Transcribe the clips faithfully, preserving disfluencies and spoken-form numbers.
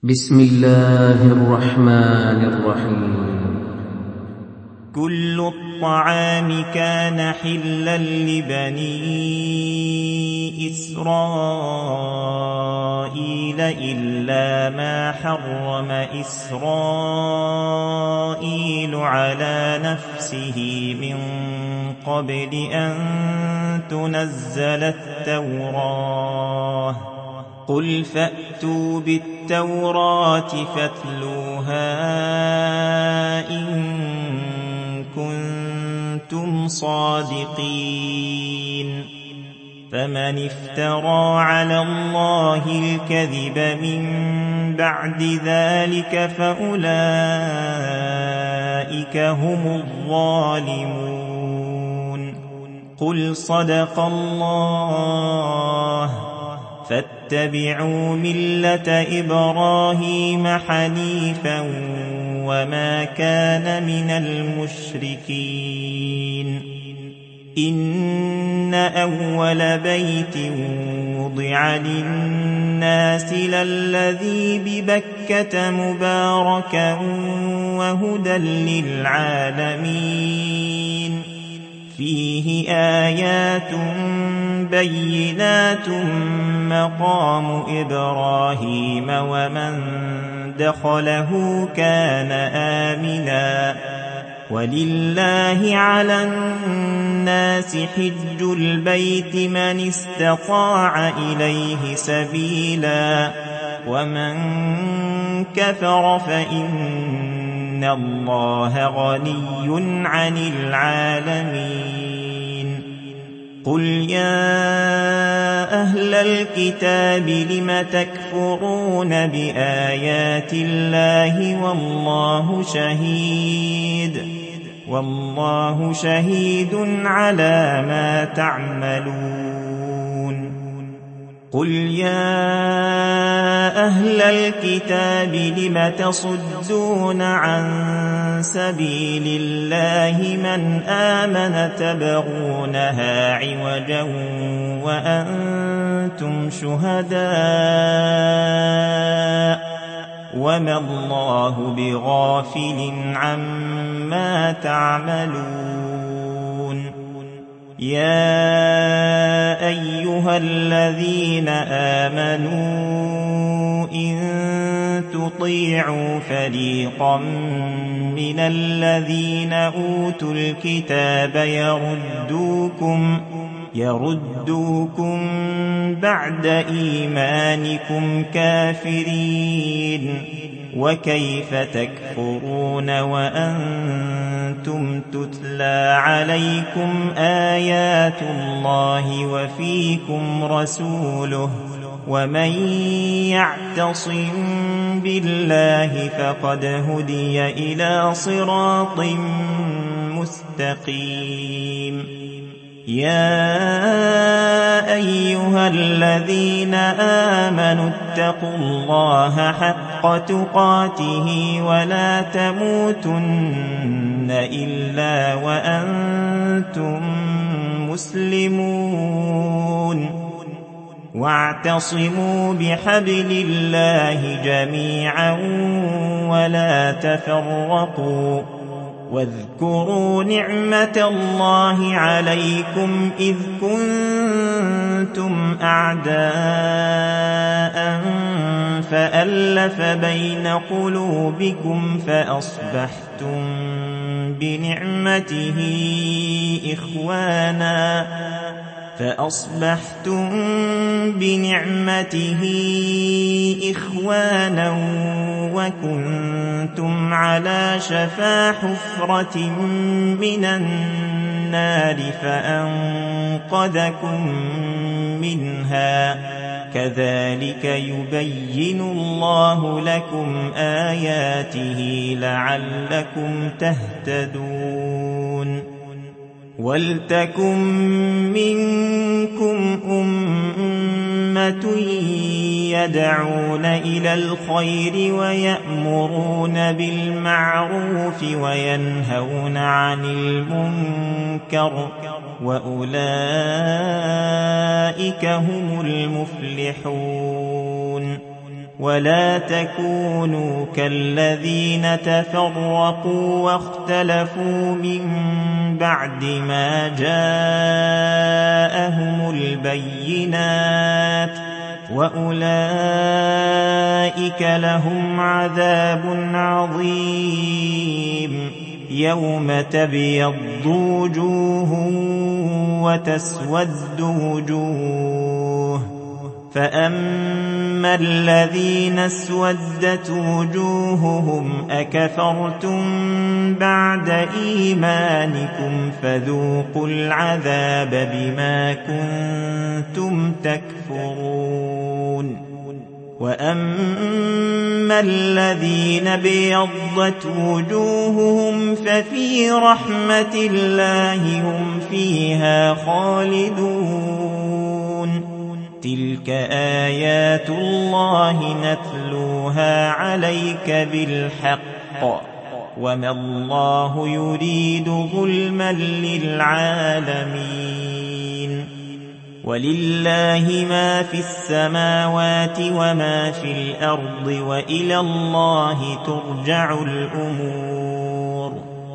بسم الله الرحمن الرحيم. كل الطعام كان حلا لبني إسرائيل إلا ما حرم إسرائيل على نفسه من قبل أن تنزل التوراة. قل فأتوا بالتوراة فاتلوها إن كنتم صادقين. فمن افترى على الله الكذب من بعد ذلك فأولئك هم الظالمون. قل صدق الله فاتبعوا ملة إبراهيم حنيفا وما كان من المشركين. إن أول بيت وضع للناس للذي ببكة مباركا وهدى للعالمين. فيه آيات بينات مقام إبراهيم ومن دخله كان آمنا. ولله على الناس حج البيت من استطاع إليه سبيلا ومن كفر فإن الله غني عن العالمين. قل يا أهل الكتاب لم تكفرون بآيات الله والله شهيد والله شهيد على ما تعملون. قل يا أهل الكتاب لم تصدون عن سبيل الله من آمن تبغونها عوجا وأنتم شهداء وما الله بغافل عما تعملون. يا أيها الذين آمنوا إن تطيعوا فريقا من الذين أوتوا الكتاب يردوكم يردوكم بعد إيمانكم كافرين. وكيف تكفرون وأنتم تتلى عليكم آيات الله وفيكم رسوله ومن يعتصم بالله فقد هدي إلى صراط مستقيم. يا أيها الذين آمنوا اتقوا الله حق تقاته ولا تموتن إلا وأنتم مسلمون. واعتصموا بحبل الله جميعا ولا تفرقوا. واذكروا نعمة الله عليكم إذ كنتم أعداء فألف بين قلوبكم فأصبحتم بنعمته إخوانا فأصبحتم بنعمته إخوانا وكنتم على شفا حفرة من النار فأنقذكم منها. كذلك يبين الله لكم آياته لعلكم تهتدون. ولتكن منكم أمة يدعون إلى الخير ويأمرون بالمعروف وينهون عن المنكر وأولئك هم المفلحون. ولا تكونوا كالذين تفرقوا واختلفوا من بعد ما جاءهم البينات وأولئك لهم عذاب عظيم يوم تبيض وجوه وتسود وجوه فأما الذين اسودت وجوههم أكفرتم بعد إيمانكم فذوقوا العذاب بما كنتم تكفرون وأما الذين ابيضت وجوههم ففي رحمة الله هم فيها خالدون تلك آيات الله نتلوها عليك بالحق وما الله يريد ظلما للعالمين ولله ما في السماوات وما في الأرض وإلى الله ترجع الأمور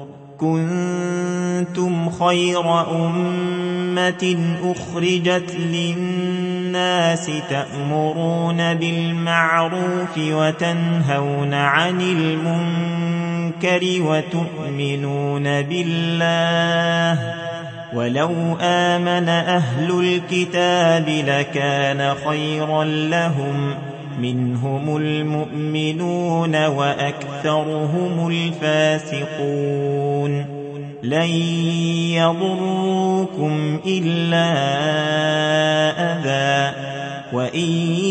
كنتم خير أمة أخرجت للناس تأمرون بالمعروف وتنهون عن المنكر وتؤمنون بالله ولو آمن أهل الكتاب لكان خيرا لهم منهم المؤمنون وأكثرهم الفاسقون لن يضروكم إلا أذى وإن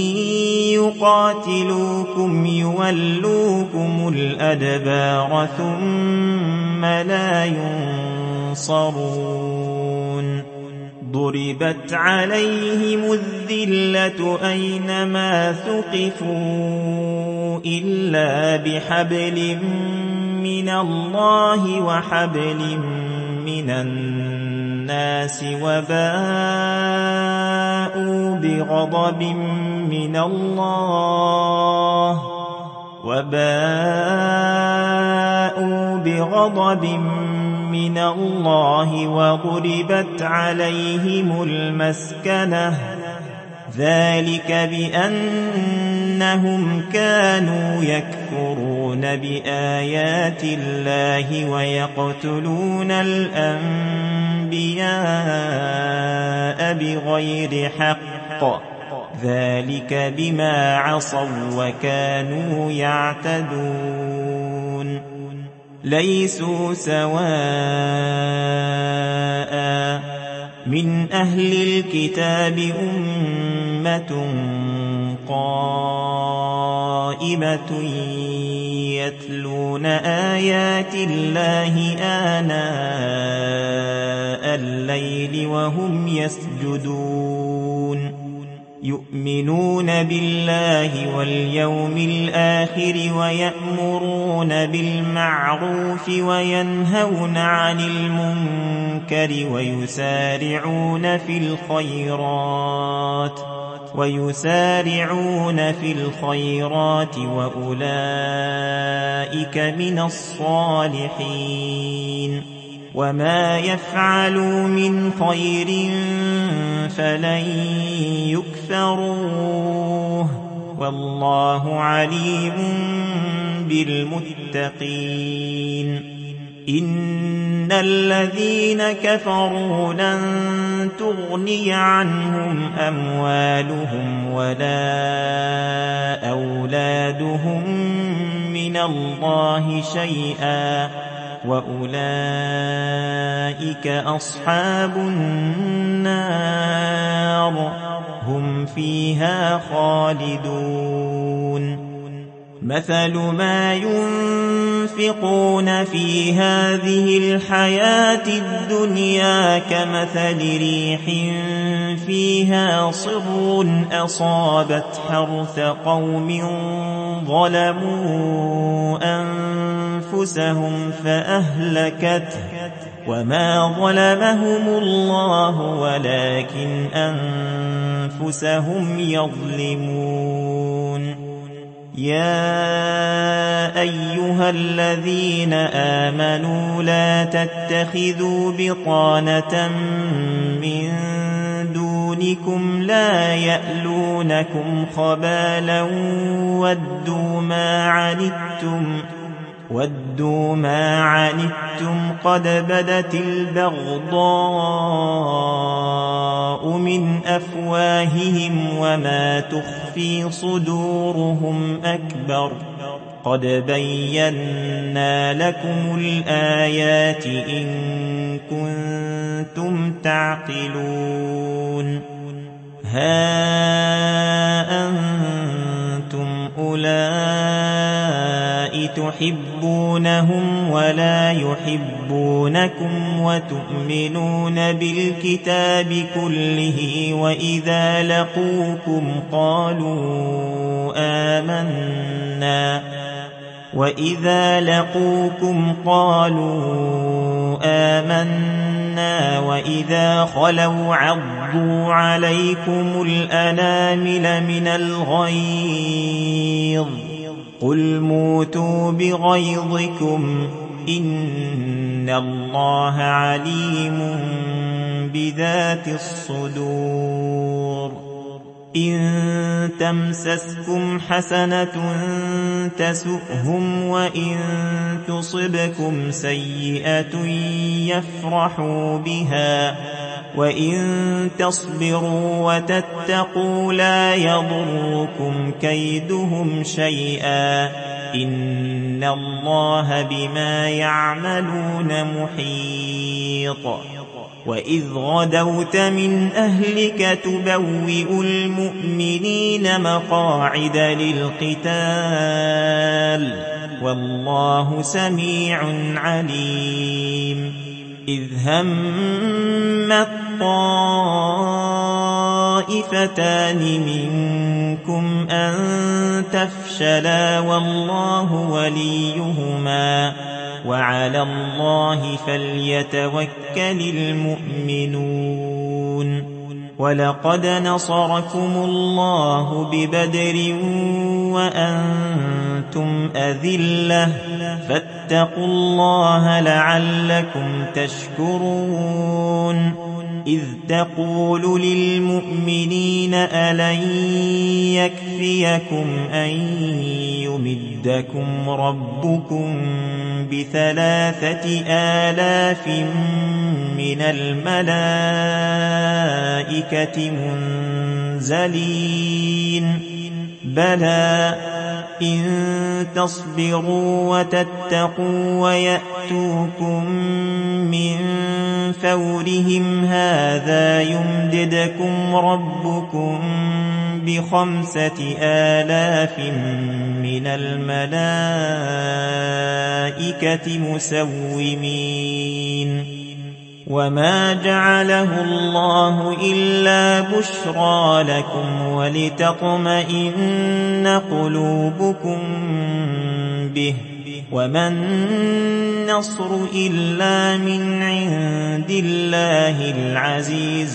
يقاتلوكم يولوكم الأدبار ثم لا ينصرون ضربت عليهم الذلة أينما ثقفوا إلا بحبل من الله وحبل من الناس وباءوا بغضب من الله وباءوا بغضب من الله وضربت عليهم المسكنة ذلك بأنهم كانوا يكفرون بآيات الله ويقتلون الأنبياء بغير حق ذلك بما عصوا وكانوا يعتدون ليسوا سواء من أهل الكتاب أمة قائمة يتلون آيات الله آناء الليل وهم يسجدون يؤمنون بالله واليوم الآخر ويأمرون بالمعروف وينهون عن المنكر ويسارعون في الخيرات ويسارعون في الخيرات وأولئك من الصالحين وما يفعلوا من خير فلن يكفروه والله عليم بالمتقين إن الذين كفروا لن تغني عنهم أموالهم ولا أولادهم من الله شيئا وأولئك أصحاب النار هم فيها خالدون مثل ما ينفقون في هذه الحياة الدنيا كمثل ريح فيها صر أصابت حرث قوم ظلموا أنفسهم فأهلكته وما ظلمهم الله ولكن أنفسهم يظلمون يا أيها الذين آمنوا لا تتخذوا بطانة من دونكم لا يألونكم خبالا ودوا ما عنتم ودوا ما عنتم قد بدت البغضاء من أفواههم وما تخفي صدورهم أكبر قد بينا لكم الآيات إن كنتم تعقلون ها أنتم أولئك تحبونهم ولا يحبونكم وتؤمنون بالكتاب كله وإذا لقوكم قالوا آمنا وإذا لقوكم قالوا آمنا وإذا خلوا عضوا عليكم الأنامل من الغيظ قل موتوا بغيظكم إن الله عليم بذات الصدور إن تمسسكم حسنة تسؤهم وإن تصبكم سيئة يفرحوا بها وإن تصبروا وتتقوا لا يضركم كيدهم شيئا إن الله بما يعملون محيط وإذ غدوت من أهلك تبوئ المؤمنين مقاعد للقتال والله سميع عليم إذ همت طائفتان منكم أن تفشلا والله وليهما وعلى الله فليتوكل المؤمنون ولقد نصركم الله ببدر وأنتم أذلة فاتقوا الله لعلكم تشكرون إذ تقول للمؤمنين ألن يكفيكم أن يمدكم ربكم بثلاثة آلاف من الملائكة منزلين بلى إن تصبروا وتتقوا ويأتوكم من فورهم هذا يمددكم ربكم بخمسة آلاف من الملائكة مسومين وما جعله الله إلا بشرى لكم ولتطمئن قلوبكم به وما النصر إلا من عند الله العزيز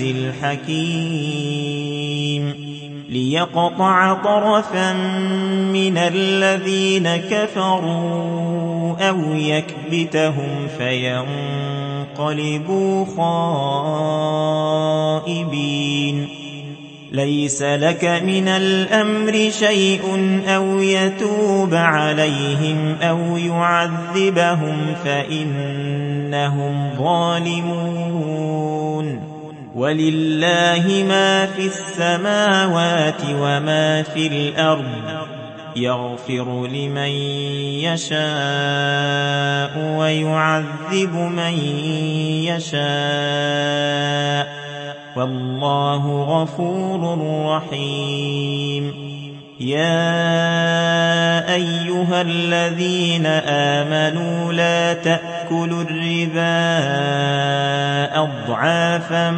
الحكيم ليقطع طرفا من الذين كفروا أو يكبتهم فينقلبوا خائبين ليس لك من الأمر شيء أو يتوب عليهم أو يعذبهم فإنهم ظالمون ولله ما في السماوات وما في الأرض يغفر لمن يشاء ويعذب من يشاء والله غفور رحيم يا أيها الذين آمنوا لا تأكلوا الربا أضعافا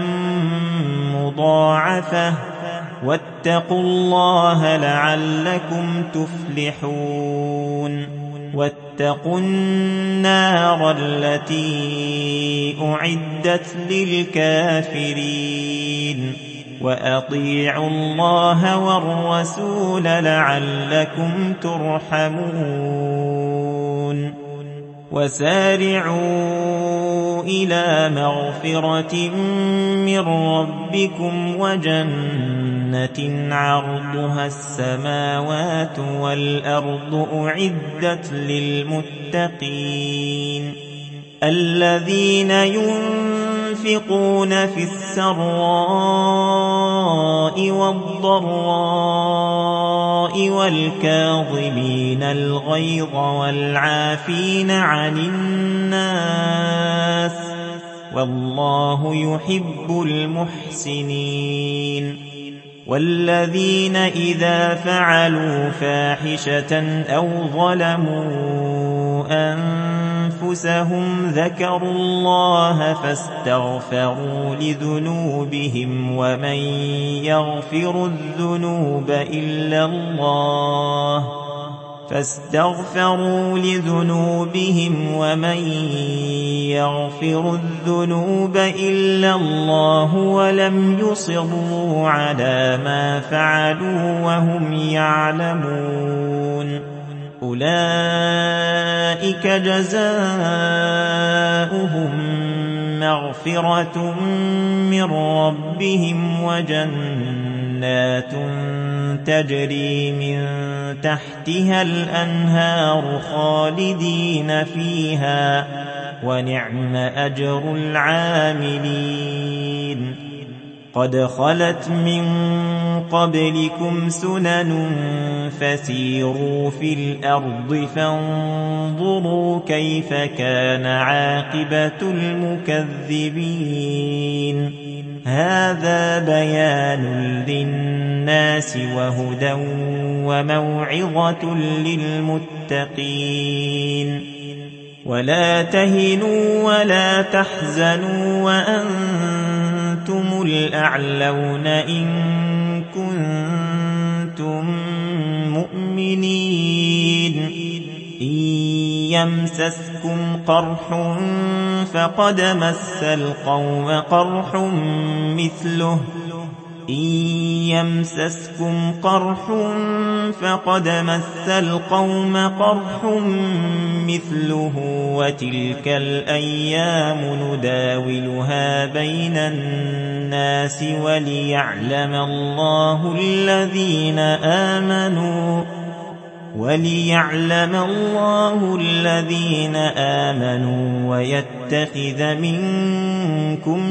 مضاعفة واتقوا الله لعلكم تفلحون واتقوا النار التي أعدت للكافرين وأطيعوا الله والرسول لعلكم ترحمون وسارعوا إلى مغفرة من ربكم وجنة عرضها السماوات والأرض أعدت للمتقين الذين ينفقون في السراء والضراء والكاظمين الغيظ والعافين عن الناس والله يحب المحسنين والذين إذا فعلوا فاحشة أو ظلموا أنفسهم ذكروا الله فاستغفروا لذنوبهم ومن يغفر الذنوب إلا الله فاستغفروا لذنوبهم ومن يغفر الذنوب إلا الله ولم يصروا على ما فعلوا وهم يعلمون أولئك جزاؤهم مغفرة من ربهم وجنات تجري من تحتها الأنهار خالدين فيها ونعم أجر العاملين قد خلت من قبلكم سنن فسيروا في الأرض فانظروا كيف كان عاقبة المكذبين هذا بيان للناس وهدى وموعظة للمتقين ولا تهنوا ولا تحزنوا وأنتم الأعلون إن كنتم مؤمنين إن يمسسكم قرح فقد مس القوم قرح مثله إن يمسسكم قرح فقد مس القوم قرح مثله وتلك الأيام نداولها بين الناس وليعلم الله الذين آمنوا وليعلم الله الذين آمنوا ويتخذ منكم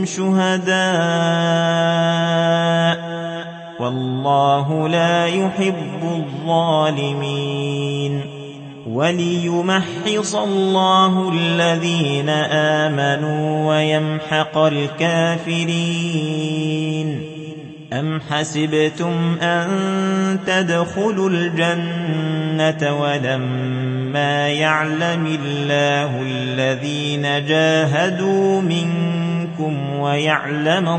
شهداء والله لا يحب الظالمين وليمحص الله الذين آمنوا ويمحق الكافرين أم حسبتم أن تدخلوا الجنة ولما يعلم الله الذين جاهدوا منكم ويعلم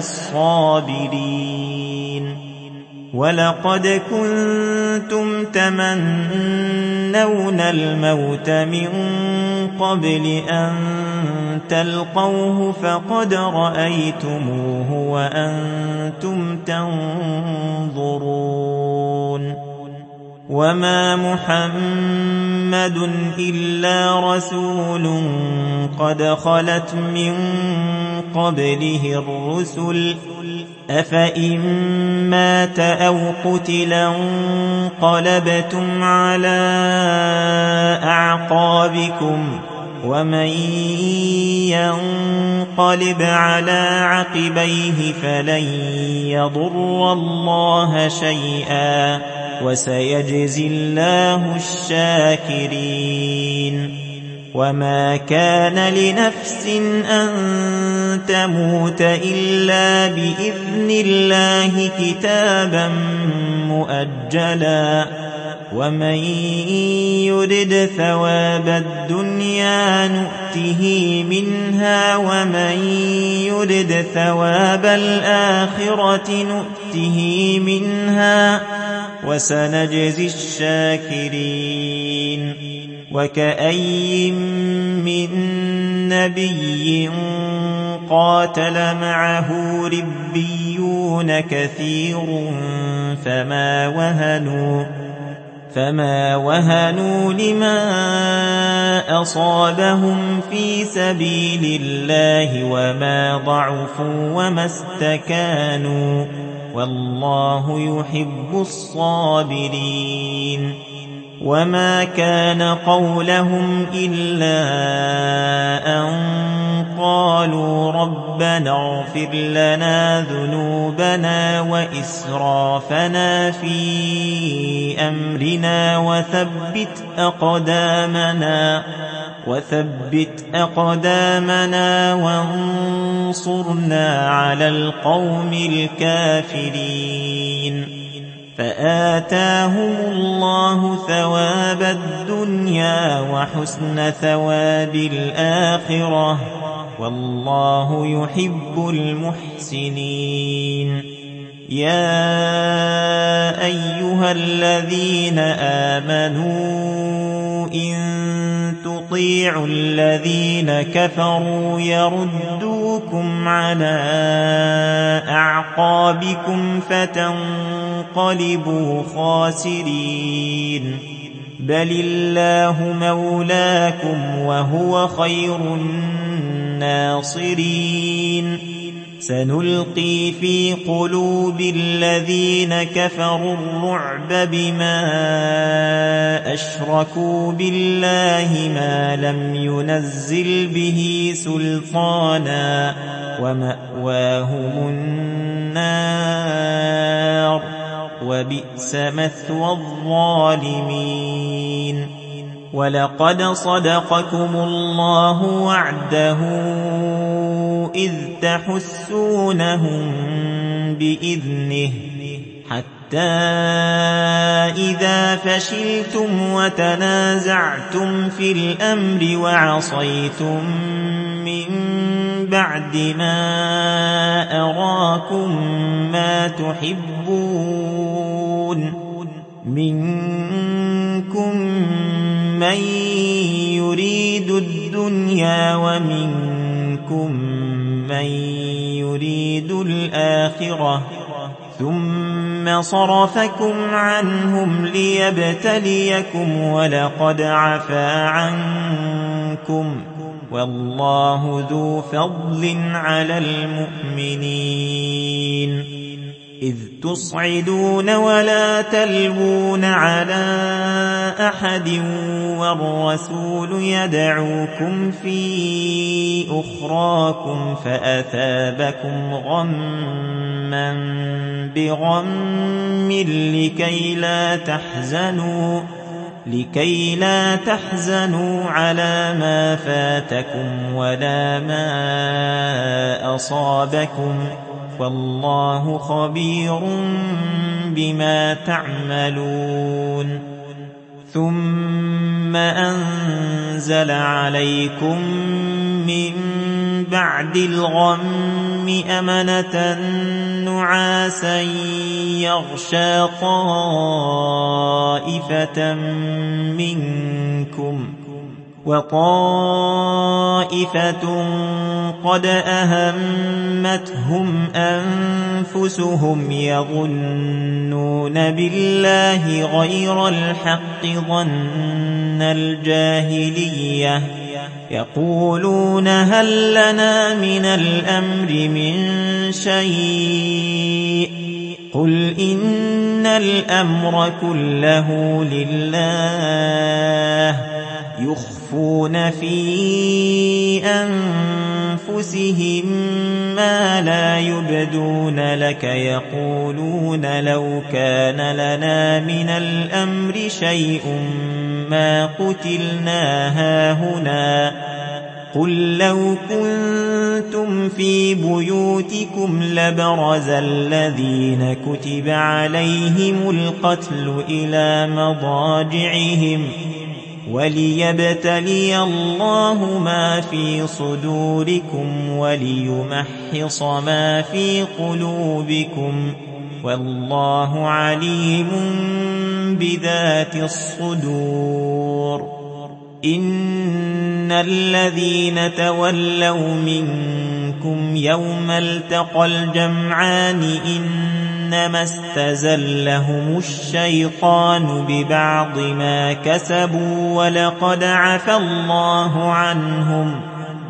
الصابرين ولقد كنتم تمنون الموت من قبل أن تلقوه فقد رأيتموه وأنتم تنظرون وما محمد إلا رسول قد خلت من قبله الرسل أفإن مات أو قتلا انقلبتم على أعقابكم ومن ينقلب على عقبيه فلن يضر الله شيئا وسيجزي الله الشاكرين وما كان لنفس أن تموت إلا بإذن الله كتابا مؤجلا ومن يرد ثواب الدنيا نؤته منها ومن يرد ثواب الآخرة نؤته منها وسنجزي الشاكرين وكأي من نبي قاتل معه ربيون كثير فما وهنوا فما وهنوا لما أصابهم في سبيل الله وما ضعفوا وما استكانوا والله يحب الصابرين وما كان قولهم إلا أن قالوا ربنا اغفر لنا ذنوبنا وإسرافنا في أمرنا وثبت أقدامنا وثبت أقدامنا وانصرنا على القوم الكافرين فآتاهم الله ثواب الدنيا وحسن ثواب الآخرة والله يحب المحسنين يا أيها الذين آمنوا إن تطيعوا الذين كفروا يردوكم على أعقابكم فتنقلبوا خاسرين بل الله مولاكم وهو خير الناصرين سنلقي في قلوب الذين كفروا الرعب بما أشركوا بالله ما لم ينزل به سلطانا ومأواهم النار وبئس مثوى الظالمين ولقد صدقكم الله وعده إذ تحسونهم بإذنه حتى إذا فشلتم وتنازعتم في الأمر وعصيتم من بعد ما أراكم ما تحبون منكم من يريد الدنيا ومنكم من يريد الآخرة ثم صرفكم عنهم ليبتليكم ولقد عفا عنكم والله ذو فضل على المؤمنين إذ تصعدون ولا تلوون على أحد والرسول يدعوكم في أخراكم فأثابكم غما بغم لكي لا تحزنوا لكي لا تحزنوا على ما فاتكم ولا ما أصابكم والله خبير بما تعملون ثم أنزل عليكم من بعد الغم أمنة نعاسا يغشى طائفة منكم وطائفة قد أهمتهم أنفسهم يظنون بالله غير الحق ظن الجاهلية يقولون هل لنا من الأمر من شيء قل إن الأمر كله لله يخفون في أنفسهم ما لا يبدون لك يقولون لو كان لنا من الأمر شيء ما قتلنا هاهنا قل لو كنتم في بيوتكم لبرز الذين كتب عليهم القتل إلى مضاجعهم وليبتلي الله ما في صدوركم وليمحص ما في قلوبكم والله عليم بذات الصدور إن الذين تولوا منكم يوم التقى الجمعان إنما استزلهم الشيطان ببعض ما كسبوا ولقد عفى الله عنهم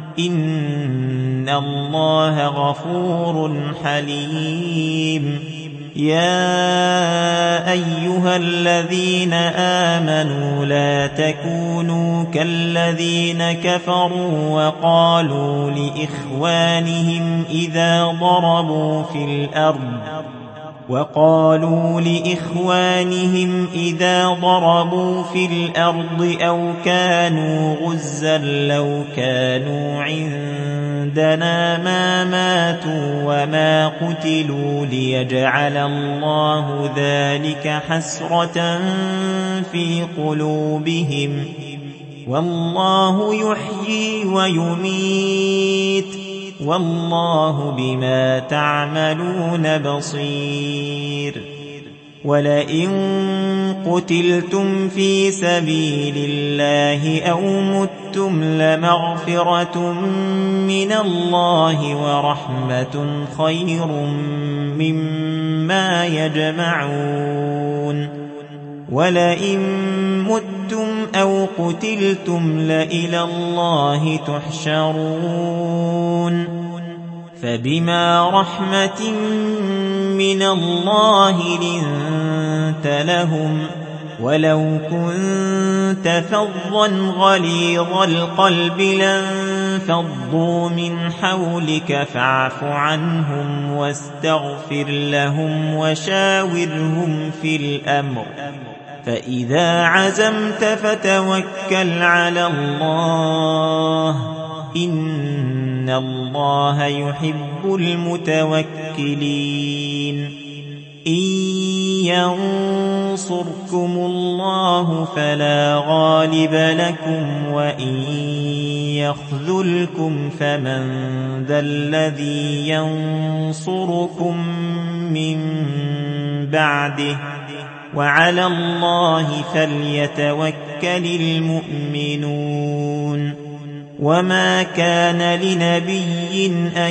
إن الله غفور حليم. يا أيها الذين آمنوا لا تكونوا كالذين كفروا وقالوا لإخوانهم إذا ضربوا في الأرض وقالوا لإخوانهم إذا ضربوا في الأرض أو كانوا غزا لو كانوا عندنا ما ماتوا وما قتلوا ليجعل الله ذلك حسرة في قلوبهم والله يحيي ويميت والله بما تعملون بصير. ولئن قتلتم في سبيل الله أو متم لمغفرة من الله ورحمة خير مما يجمعون. ولئن متم أو قتلتم لإلى الله تحشرون. فبما رحمة من الله لنت لهم ولو كنت فظا غليظ القلب لانفضوا من حولك فاعف عنهم واستغفر لهم وشاورهم في الأمر فإذا عزمت فتوكل على الله إن الله يحب المتوكلين. إن ينصركم الله فلا غالب لكم وإن يخذلكم فمن ذا الذي ينصركم من بعده وعلى الله فليتوكل المؤمنون. وما كان لنبي أن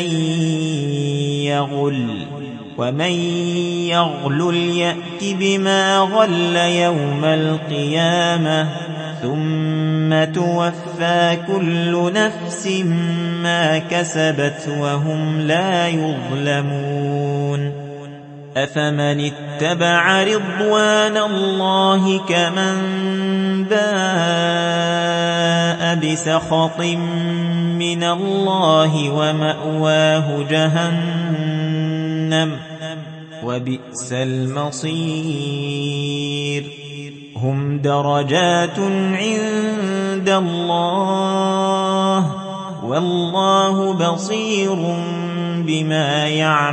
يغل ومن يغلل يأت بما غل يوم القيامة ثم توفى كل نفس ما كسبت وهم لا يظلمون. أفمن اتبع رضوان الله كمن باء بسخط من الله ومأواه جهنم وبئس المصير. هم درجات عند الله والله بصير بما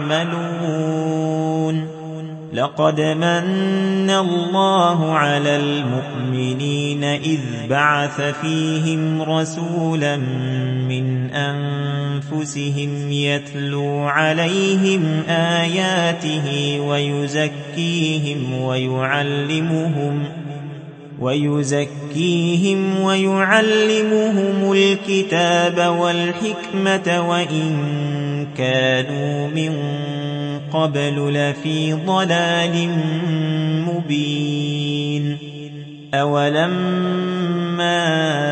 يعملون. لقد من الله على المؤمنين إذ بعث فيهم رسولا من أنفسهم يتلو عليهم آياته ويزكيهم ويعلمهم ويزكيهم ويعلمهم الكتاب والحكمة وإن كانوا من قبل لفي ضلال مبين. أولما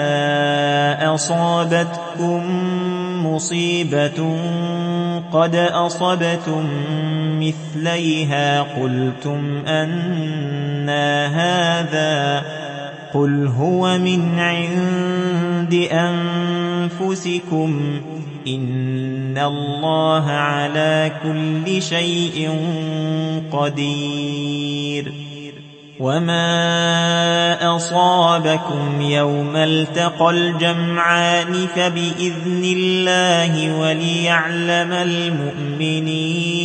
أصابتكم مصيبة قد أصبتم مثليها قلتم أنى هذا قل هو من عند أنفسكم إن الله على كل شيء قدير. وما أصابكم يوم التقى الجمعان فبإذن الله وليعلم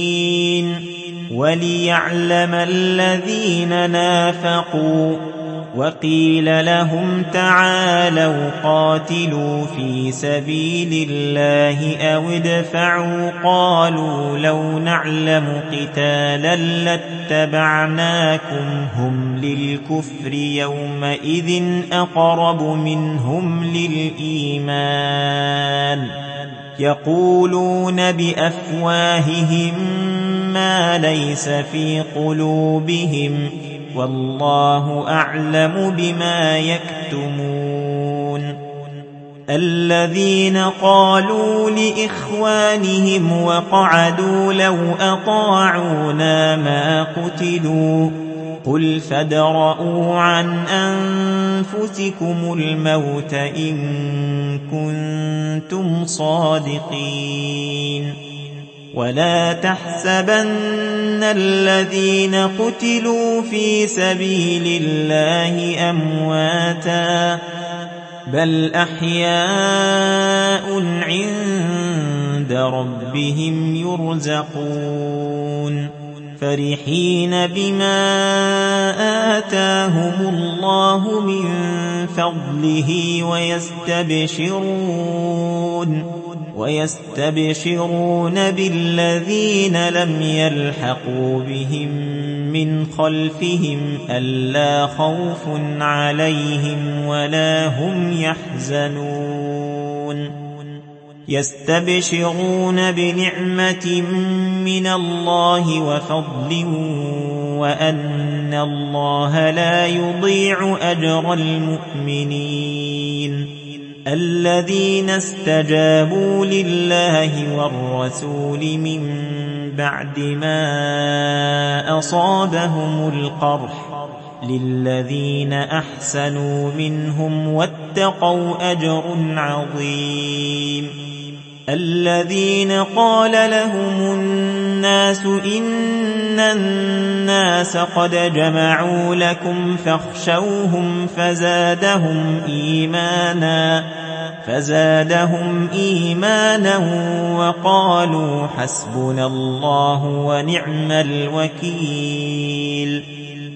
المؤمنين وليعلم الذين نافقوا وقيل لهم تعالوا قاتلوا في سبيل الله أو ادفعوا قالوا لو نعلم قتالا لاتبعناكم هم للكفر يومئذ أقرب منهم للإيمان يقولون بأفواههم ما ليس في قلوبهم والله أعلم بما يكتمون الذين قالوا لإخوانهم وقعدوا لو أطاعونا ما قتلوا قل فادرءوا عن أنفسكم الموت إن كنتم صادقين ولا تحسبن الذين قتلوا في سبيل الله أمواتا بل أحياء عند ربهم يرزقون فرحين بما آتاهم الله من فضله ويستبشرون ويستبشرون بالذين لم يلحقوا بهم من خلفهم ألا خوف عليهم ولا هم يحزنون يستبشرون بنعمة من الله وفضل وأن الله لا يضيع أجر المؤمنين الذين استجابوا لله والرسول من بعد ما أصابهم القرح للذين أحسنوا منهم واتقوا أجر عظيم الذين قال لهم الناس إن الناس قد جمعوا لكم فاخشوهم فزادهم إيمانا فزادهم إيمانا وقالوا حسبنا الله ونعم الوكيل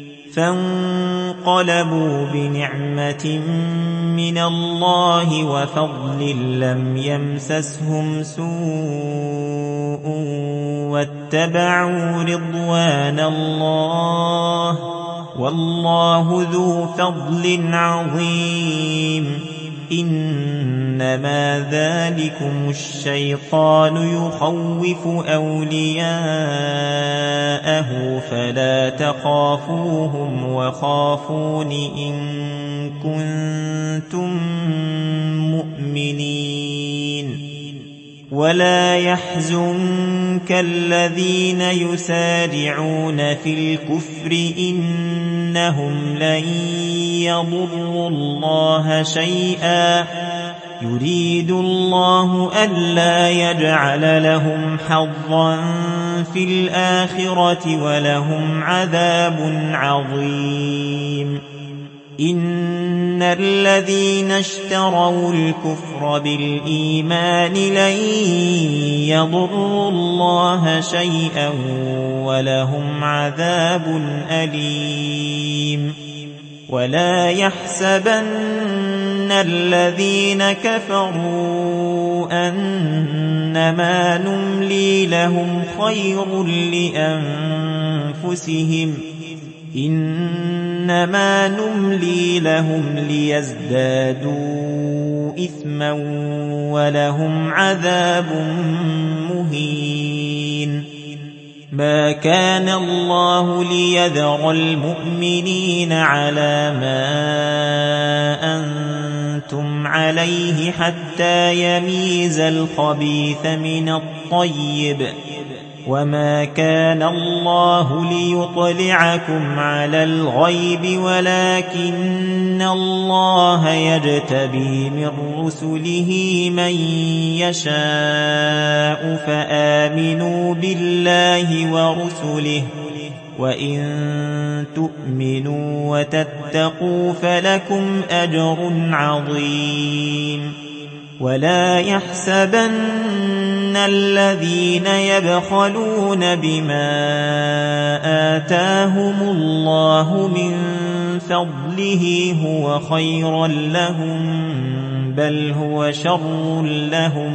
فانقلبوا بنعمة من الله وفضل لم يمسسهم سوء واتبعوا رضوان الله والله ذو فضل عظيم إنما ذلكم الشيطان يخوف أولياءه فلا تخافوهم وخافون إن كنتم مؤمنين ولا يحزنك الذين يسارعون في الكفر إنهم لن يضروا الله شيئا يريد الله ألا يجعل لهم حظا في الآخرة ولهم عذاب عظيم إن الذين اشتروا الكفر بالإيمان لن يضروا الله شيئا ولهم عذاب أليم ولا يحسبن الذين كفروا أنما نملي لهم خير لأنفسهم إنما نملي لهم ليزدادوا إثما ولهم عذاب مهين ما كان الله ليذر المؤمنين على ما أنتم عليه حتى يميز الخبيث من الطيب وما كان الله ليطلعكم على الغيب ولكن الله يجتبي من رسله من يشاء فآمنوا بالله ورسله وإن تؤمنوا وتتقوا فلكم أجر عظيم ولا يحسبن الذين يبخلون بما آتاهم الله من فضله هو خيرا لهم بل هو شر لهم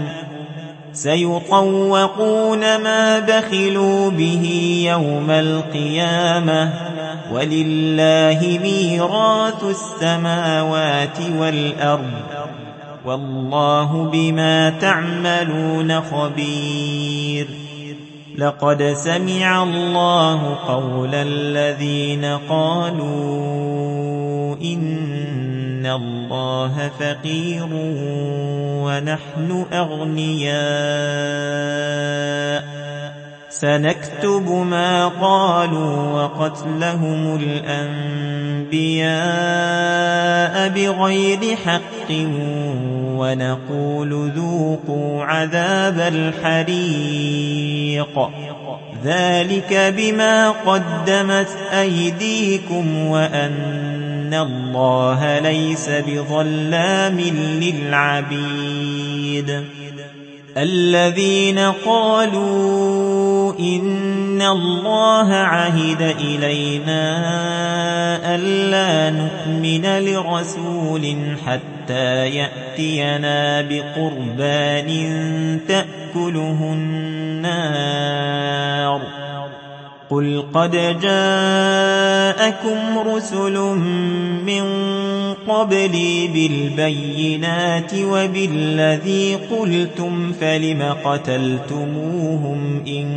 سيطوقون ما بخلوا به يوم القيامة ولله ميراث السماوات والأرض والله بما تعملون خبير. لقد سمع الله قول الذين قالوا إن الله فقير ونحن أغنياء سنكتب ما قالوا وقتلهم الأنبياء بغير حق ونقول ذوقوا عذاب الحريق ذلك بما قدمت أيديكم وأن الله ليس بظلام للعبيد. الذين قالوا إن الله عهد إلينا ألا نؤمن لرسول حتى يأتينا بقربان تأكله النار قل قد جاءكم رسل من قبلي بالبينات وبالذي قلتم فلم قتلتموهم إن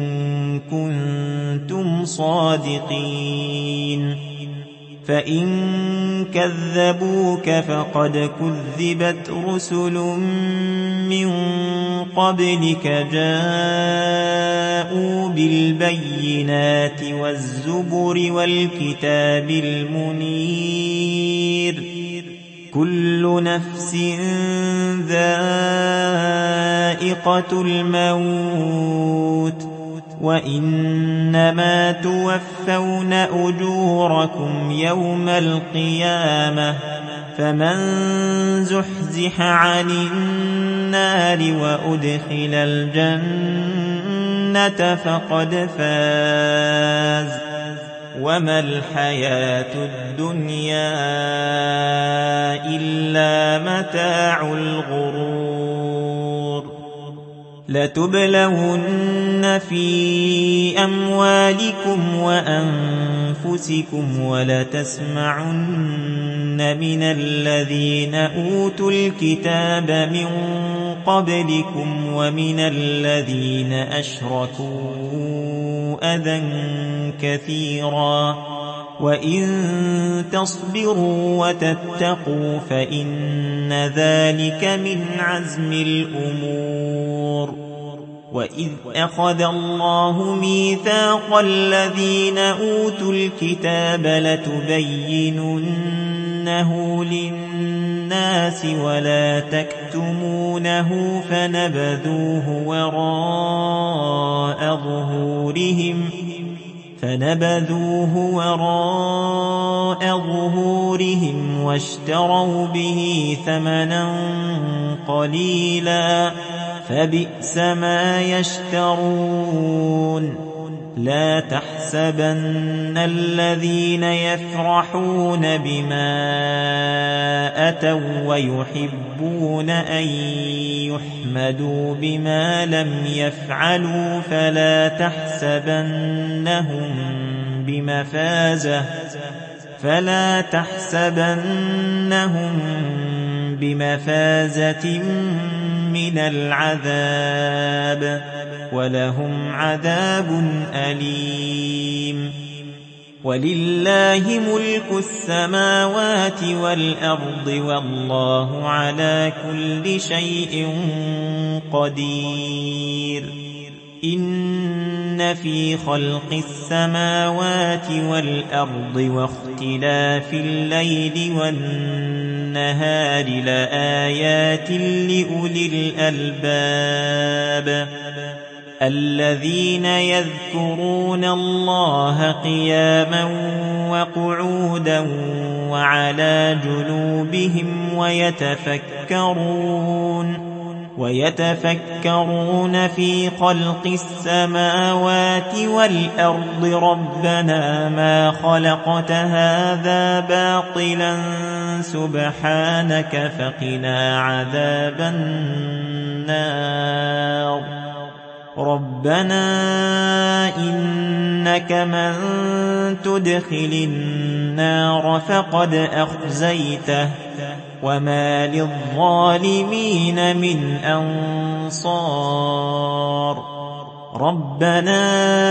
كنتم صادقين فإن كذبوك فقد كذبت رسل من قبلك جاءوا بالبينات والزبر والكتاب المنير كل نفس ذائقة الموت وإنما توفون أجوركم يوم القيامة فمن زحزح عن النار وأدخل الجنة فقد فاز وما الحياة الدنيا إلا متاع الغرور. لتبلون في أموالكم وأنفسكم ولتسمعن من الذين أوتوا الكتاب من قبلكم ومن الذين أشركوا أذى كثيرا وإن تصبروا وتتقوا فإن ذلك من عزم الأمور. وإذ أخذ الله ميثاق الذين أوتوا الكتاب لتبيننه للناس ولا تكتمونه فنبذوه وراء ظهورهم فنبذوه وراء ظهورهم واشتروا به ثمنا قليلا فبئس ما يشترون. لا تحسبن الذين يفرحون بما أتوا ويحبون أن يحمدوا بما لم يفعلوا فلا تحسبنهم بمفازة فلا تحسبنهم بمفازة من العذاب ولهم عذاب أليم. ولله ملك السماوات والأرض والله على كل شيء قدير. إن في خلق السماوات والأرض واختلاف الليل والنهار لآيات لأولي الألباب الذين يذكرون الله قياما وقعودا وعلى جنوبهم ويتفكرون ويتفكرون في خلق السماوات والأرض ربنا ما خلقت هذا باطلا سبحانك فقنا عذاب النار ربنا إنك من تدخل النار فقد أخزيته وما للظالمين من أنصار ربنا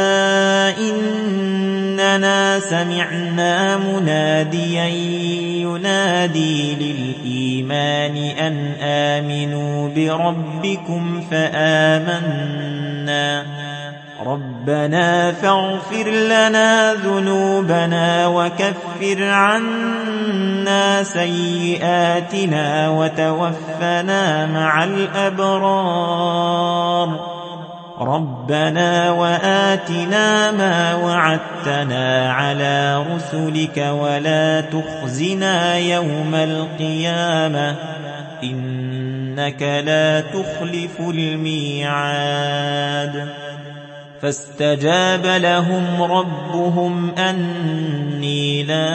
إننا سمعنا مناديا ينادي للإيمان أن آمنوا بربكم فآمنا ربنا فاغفر لنا ذنوبنا وكفر عنا سيئاتنا وتوفنا مع الأبرار ربنا وآتنا ما وعدتنا على رسلك ولا تخزنا يوم القيامة إنك لا تخلف الميعاد فاستجاب لهم ربهم أني لا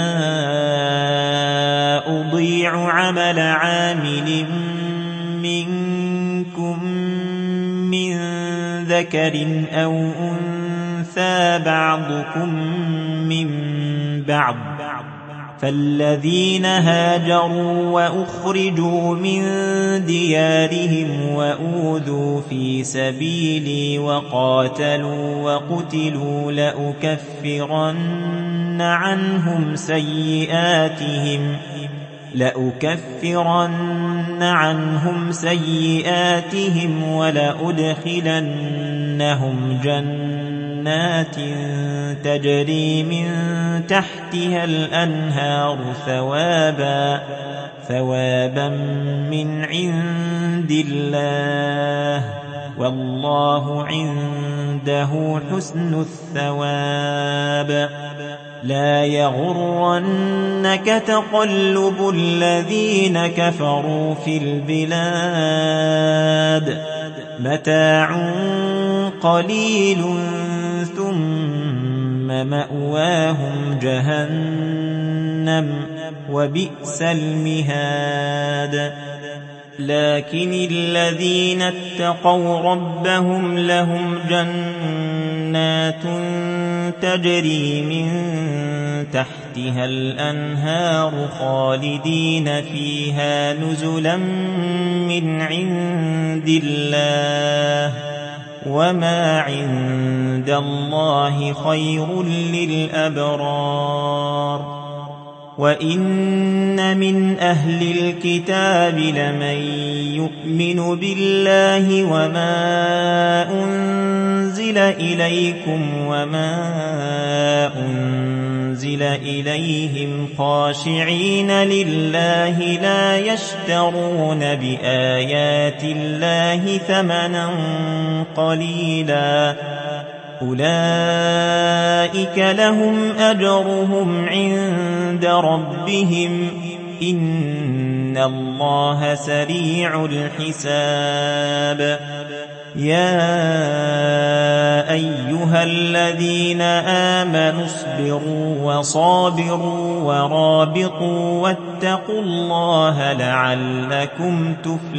أضيع عمل عامل منكم من ذكر أو أنثى بعضكم من بعض فالذين هاجروا وأخرجوا من ديارهم وأوذوا في سبيلي وقاتلوا وقتلوا لأكفرن عنهم سيئاتهم لأكفرن عنهم سيئاتهم ولأدخلنهم جنات تجري من تحتها الأنهار ثوابا ثوابا من عند الله والله عنده حسن الثواب لا يغرنك تقلب الذين كفروا في البلاد متاع قليل ثم مأواهم جهنم وبئس المهاد لكن الذين اتقوا ربهم لهم جنات تجري من تحتها الأنهار خالدين فيها نزلا من عند الله وما عند الله خير للأبرار وإن من أهل الكتاب لمن يؤمن بالله وما أنزل إليكم وما أنزل إليهم خاشعين لله لا يشترون بآيات الله ثمنا قليلا أولئك لهم أجرهم عند ربهم إن الله سريع الحساب يا أيها الذين آمنوا اصبروا وصابروا ورابطوا واتقوا الله لعلكم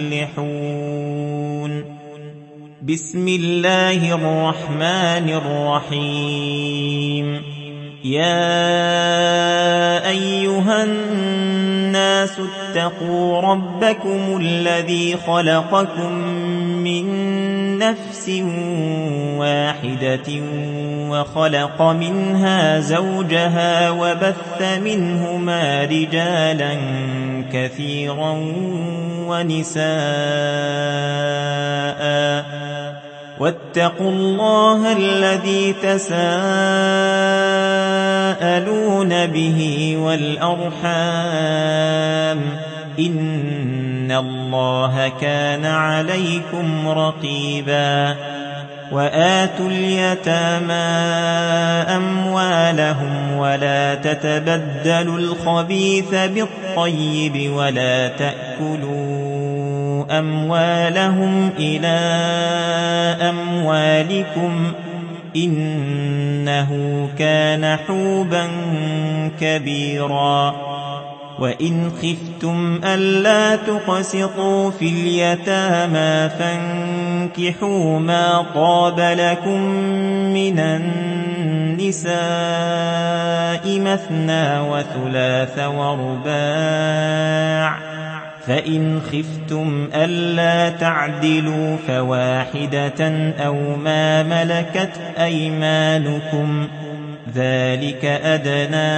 تفلحون بسم الله الرحمن الرحيم يا أيها الناس اتقوا ربكم الذي خلقكم من نفس واحدة وخلق منها زوجها وبث منهما رجالا كثيرا ونساء واتقوا الله الذي تساءلون به والأرحام إن الله كان عليكم رقيبا وآتوا اليتامى أموالهم ولا تتبدلوا الخبيث بالطيب ولا تأكلوا تدخلوا أموالهم إلى أموالكم إنه كان حوبا كبيرا وإن خفتم ألا تقسطوا في اليتامى فانكحوا ما طاب لكم من النساء مثنى وثلاث ورباع فإن خفتم ألا تعدلوا فواحدة أو ما ملكت أيمانكم ذلك أدنى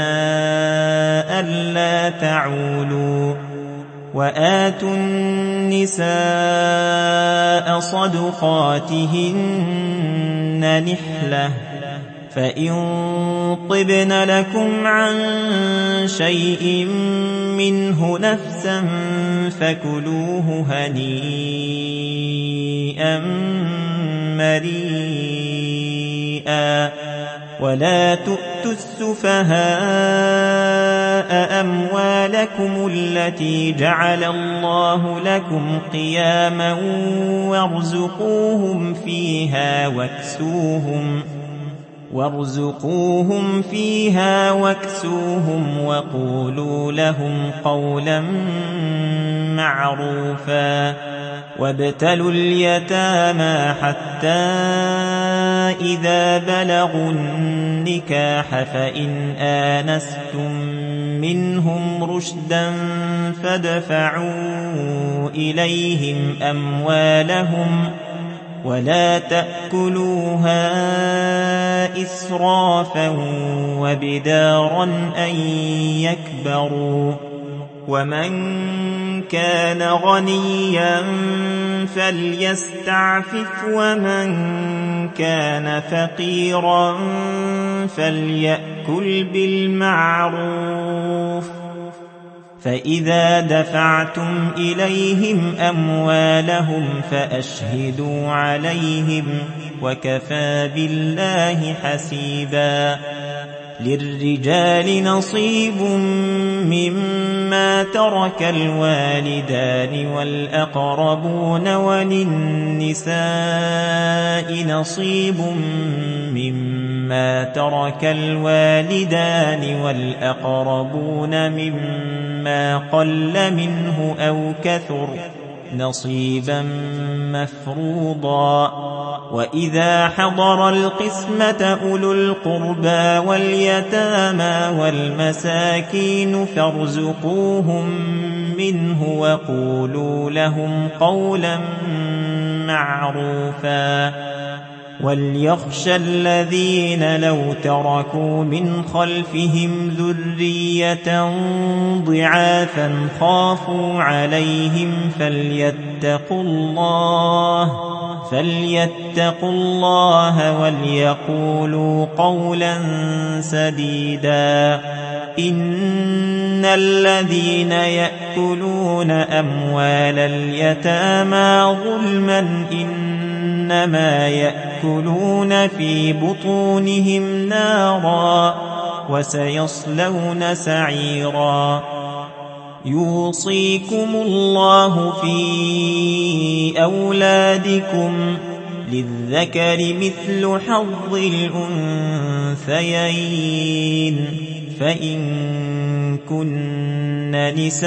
ألا تعولوا وآتوا النساء صدقاتهن نحلة فإن طبن لكم عن شيء منه نفسا فكلوه هنيئا مريئا ولا تؤتوا السفهاء أموالكم التي جعل الله لكم قياما وارزقوهم فيها واكسوهم وارزقوهم فيها واكسوهم وقولوا لهم قولا معروفا وابتلوا اليتامى حتى إذا بلغوا النكاح فإن آنستم منهم رشدا فادفعوا إليهم أموالهم ولا تأكلوها إسرافا وبدارا أن يكبروا ومن كان غنيا فليستعفف ومن كان فقيرا فليأكل بالمعروف فإذا دفعتم إليهم أموالهم فأشهدوا عليهم وكفى بالله حسيبا للرجال نصيب مما ترك الوالدان والأقربون وللنساء نصيب مما ترك الوالدان والأقربون مما قل منه أو كثر نصيبا مفروضا وإذا حضر القسمة أولو القربى واليتامى والمساكين فارزقوهم منه وقولوا لهم قولا معروفا وليخشى الذين لو تركوا من خلفهم ذرية ضعافا خافوا عليهم فليتقوا الله فليتقوا الله وليقولوا قولا سديدا إن الذين يأكلون أموال اليتامى ظلما إنما يأكلون في بطونهم نارا وسيصلون سعيرا يوصيكم الله في أولادكم للذكر مثل حظ الأنثيين فإن كن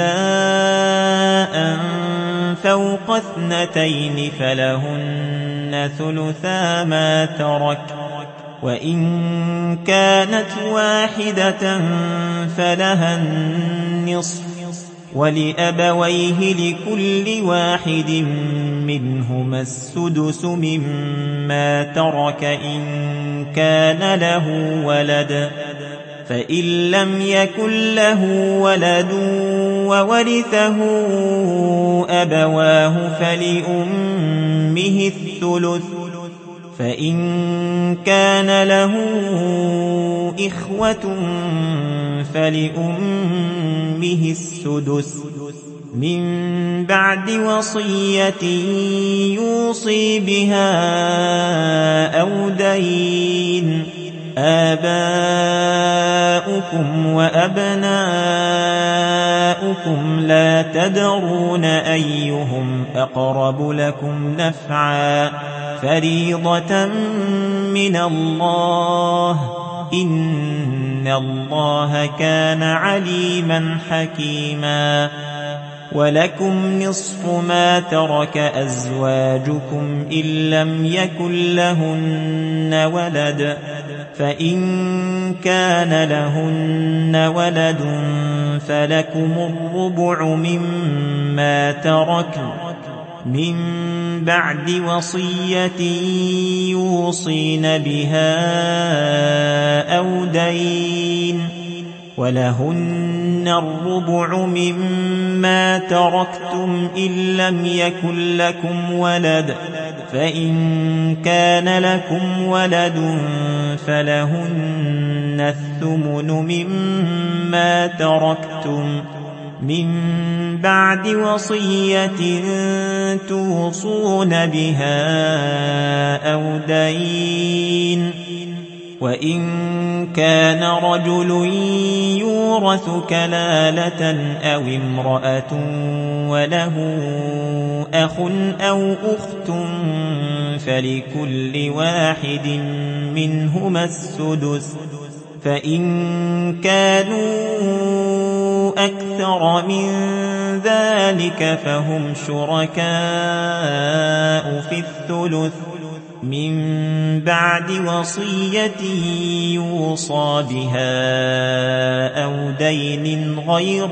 نساء فوق اثنتين فلهن ثلثا ما ترك وإن كانت واحدة فلها النصف ولأبويه لكل واحد منهما السدس مما ترك إن كان له ولد فإن لم يكن له ولد وورثه أبواه فلأمه الثلث فإن كان له إخوة فلأمه السدس من بعد وصية يوصي بها أو دين آباؤكم وأبناؤكم لا تدرون أيهم أقرب لكم نفعا فريضة من الله إن الله كان عليما حكيما ولكم نصف ما ترك أزواجكم إن لم يكن لهن ولد فإن كان لهن ولد فلكم الربع مما تركن من بعد وصية يوصين بها أو دين ولهن الربع مما تركتم إن لم يكن لكم ولد فإن كان لكم ولد فلهن الثمن مما تركتم من بعد وصية توصون بها أو دين وإن كان رجل يورث كلالة أو امرأة وله أخ أو أخت فلكل واحد منهما السدس فإن كانوا أكثر من ذلك فهم شركاء في الثلث من بعد وصية يوصى بها أو دين غير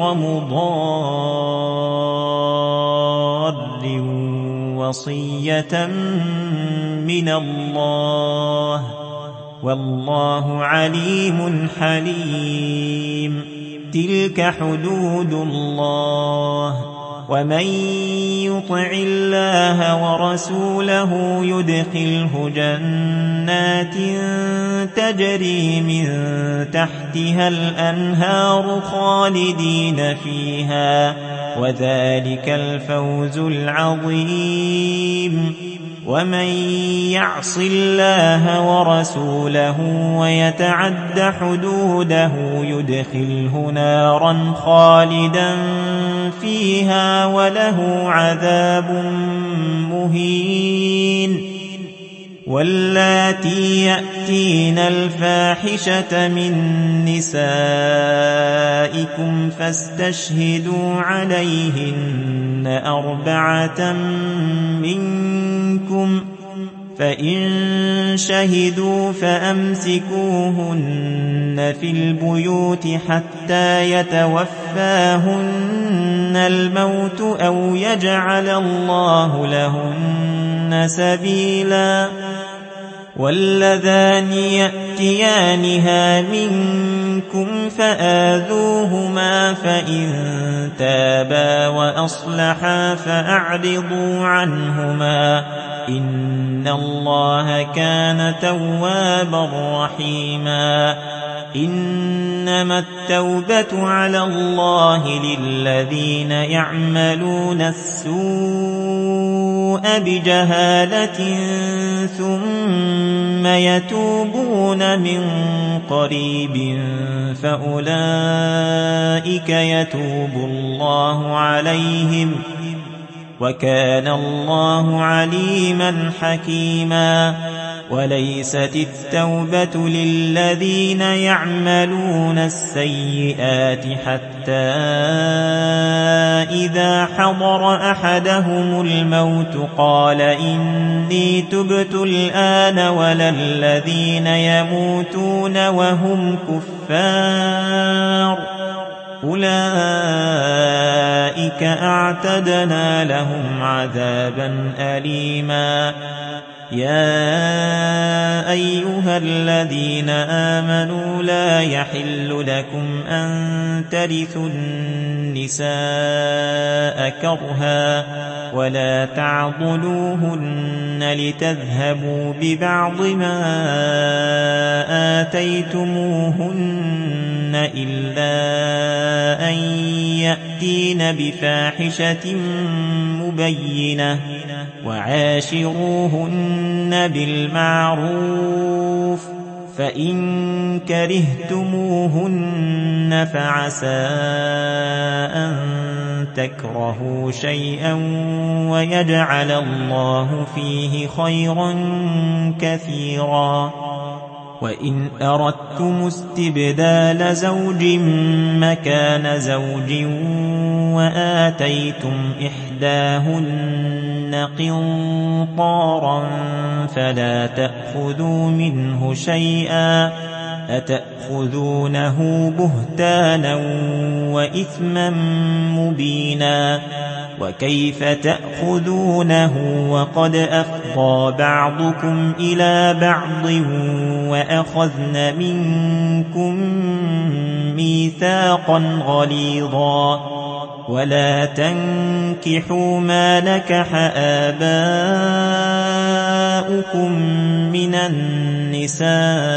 مضار وصية من الله والله عليم حليم تلك حدود الله ومن يطع الله ورسوله يدخله جنات تجري من تحتها الأنهار خالدين فيها وذلك الفوز العظيم ومن يعص الله ورسوله ويتعد حدوده يدخله نارا خالدا فيها وله عذاب مهين واللاتي يأتين الفاحشة من نسائكم فاستشهدوا عليهن أربعة منكم فإن شهدوا فأمسكوهن في البيوت حتى يتوفاهن الموت أو يجعل الله لهن سبيلا واللذان يأتيانها منكم فآذوهما فإن تابا وأصلحا فأعرضوا عنهما إن الله كان توابا رحيما إنما التوبة على الله للذين يعملون السوء بجهالة ثم يتوبون من قريب فأولئك يتوب الله عليهم وكان الله عليما حكيما وليست التوبة للذين يعملون السيئات حتى إذا حضر أحدهم الموت قال إني تبت الآن ولا الذين يموتون وهم كفار أولئك أعتدنا لهم عذابا أليما يا أيها الذين آمنوا لا يحل لكم أن ترثوا النساء كرها ولا تعضلوهن لتذهبوا ببعض ما آتيتموهن إلا أن يأتين بفاحشة مبينة وعاشروهن بالمعروف فإن كرهتموهن فعسى أن تكرهوا شيئا ويجعل الله فيه خيرا كثيرا. وإن أردتم استبدال زوج مكان زوج وآتيتم إحداهن قنطارا فلا تأخذوا منه شيئا أتأخذونه بهتانا وإثما مبينا. وكيف تأخذونه وقد أفضى بعضكم إلى بعض وأخذن منكم ميثاقا غليظا. ولا تنكحوا ما نكح آباؤكم من النساء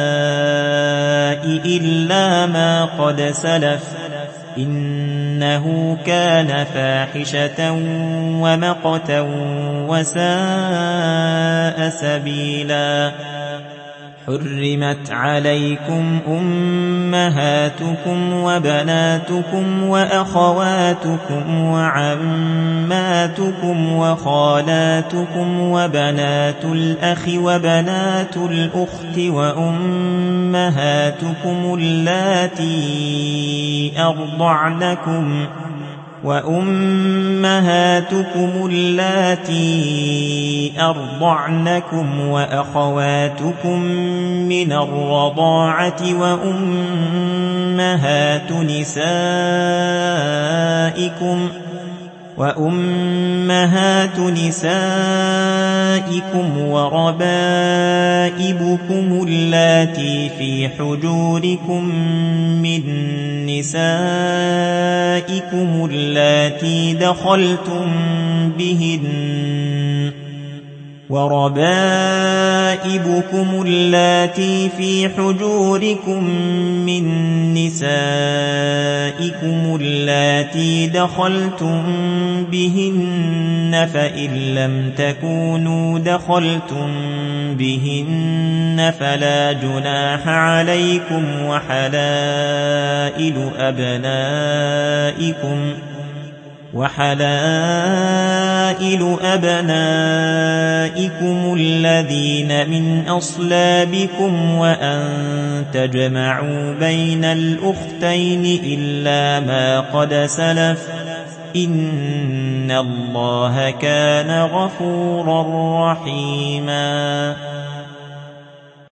إلا ما قد سلف إنه كان فاحشة ومقتا وساء سبيلا. حرمت عليكم أمهاتكم وبناتكم وأخواتكم وعماتكم وخالاتكم وبنات الأخ وبنات الأخت وأمهاتكم اللاتي أرضعنكم وأمهاتكم اللاتي أرضعنكم وأخواتكم من الرضاعة وأمهات نسائكم وأمهات نسائكم وربائبكم اللاتي في حجوركم من نسائكم اللاتي دخلتم بهن وربائبكم اللاتي في حجوركم من نسائكم اللاتي دخلتم بهن فإن لم تكونوا دخلتم بهن فلا جناح عليكم وحلائل أبنائكم وحلائل أبنائكم الذين من أصلابكم وأن تجمعوا بين الأختين إلا ما قد سلف إن الله كان غفورا رحيما.